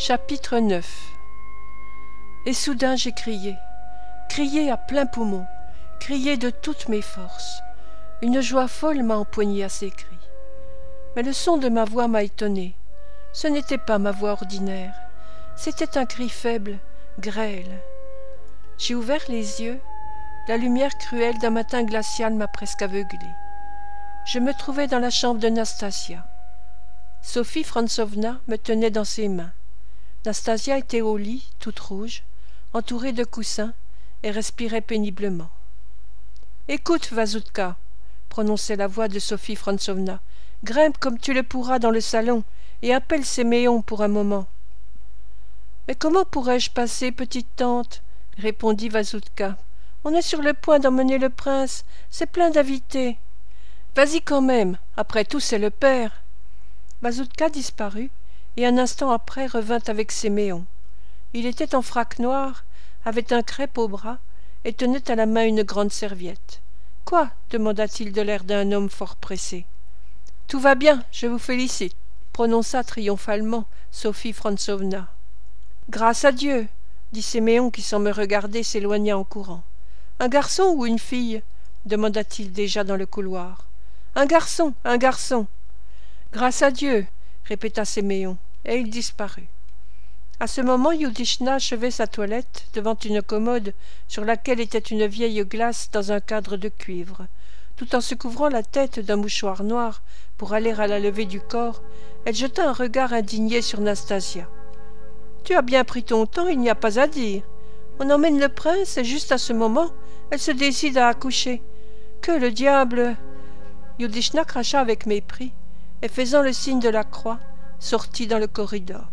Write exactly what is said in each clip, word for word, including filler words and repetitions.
Chapitre neuf. Et soudain j'ai crié, crié à plein poumon, crié de toutes mes forces. Une joie folle m'a empoigné à ces cris. Mais le son de ma voix m'a étonné. Ce n'était pas ma voix ordinaire, c'était un cri faible, grêle. J'ai ouvert les yeux, la lumière cruelle d'un matin glacial m'a presque aveuglé. Je me trouvais dans la chambre de Nastasia. Sophie Frantsovna me tenait dans ses mains. Nastasia était au lit, toute rouge, entourée de coussins, et respirait péniblement. « Écoute, Vazoutka, » prononçait la voix de Sophie Frantsovna, « grimpe comme tu le pourras dans le salon, et appelle Séméon pour un moment. »« Mais comment pourrais-je passer, petite tante ?» répondit Vazoutka. « On est sur le point d'emmener le prince, c'est plein d'invités. »« Vas-y quand même, après tout c'est le père. » Vazoutka disparut, et un instant après revint avec Séméon. Il était en frac noir, avait un crêpe au bras, et tenait à la main une grande serviette. « Quoi » demanda-t-il de l'air d'un homme fort pressé. « Tout va bien, je vous félicite » prononça triomphalement Sophie Frantsovna. « Grâce à Dieu » dit Séméon qui, sans me regarder, s'éloigna en courant. « Un garçon ou une fille » demanda-t-il déjà dans le couloir. « Un garçon, un garçon !»« Grâce à Dieu » répéta Séméon, et il disparut. À ce moment, Youdishna achevait sa toilette devant une commode sur laquelle était une vieille glace dans un cadre de cuivre. Tout en se couvrant la tête d'un mouchoir noir pour aller à la levée du corps, elle jeta un regard indigné sur Nastasia. « Tu as bien pris ton temps, il n'y a pas à dire. On emmène le prince et juste à ce moment, elle se décide à accoucher. Que le diable !» Youdishna cracha avec mépris et, faisant le signe de la croix, sortit dans le corridor.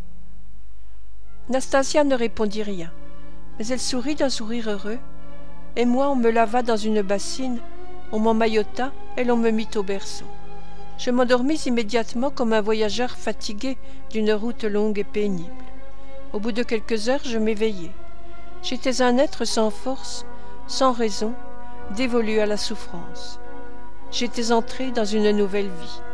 Nastasia ne répondit rien, mais elle sourit d'un sourire heureux, et moi on me lava dans une bassine, on m'emmaillota et l'on me mit au berceau. Je m'endormis immédiatement comme un voyageur fatigué d'une route longue et pénible. Au bout de quelques heures, je m'éveillai. J'étais un être sans force, sans raison, dévolu à la souffrance. J'étais entré dans une nouvelle vie.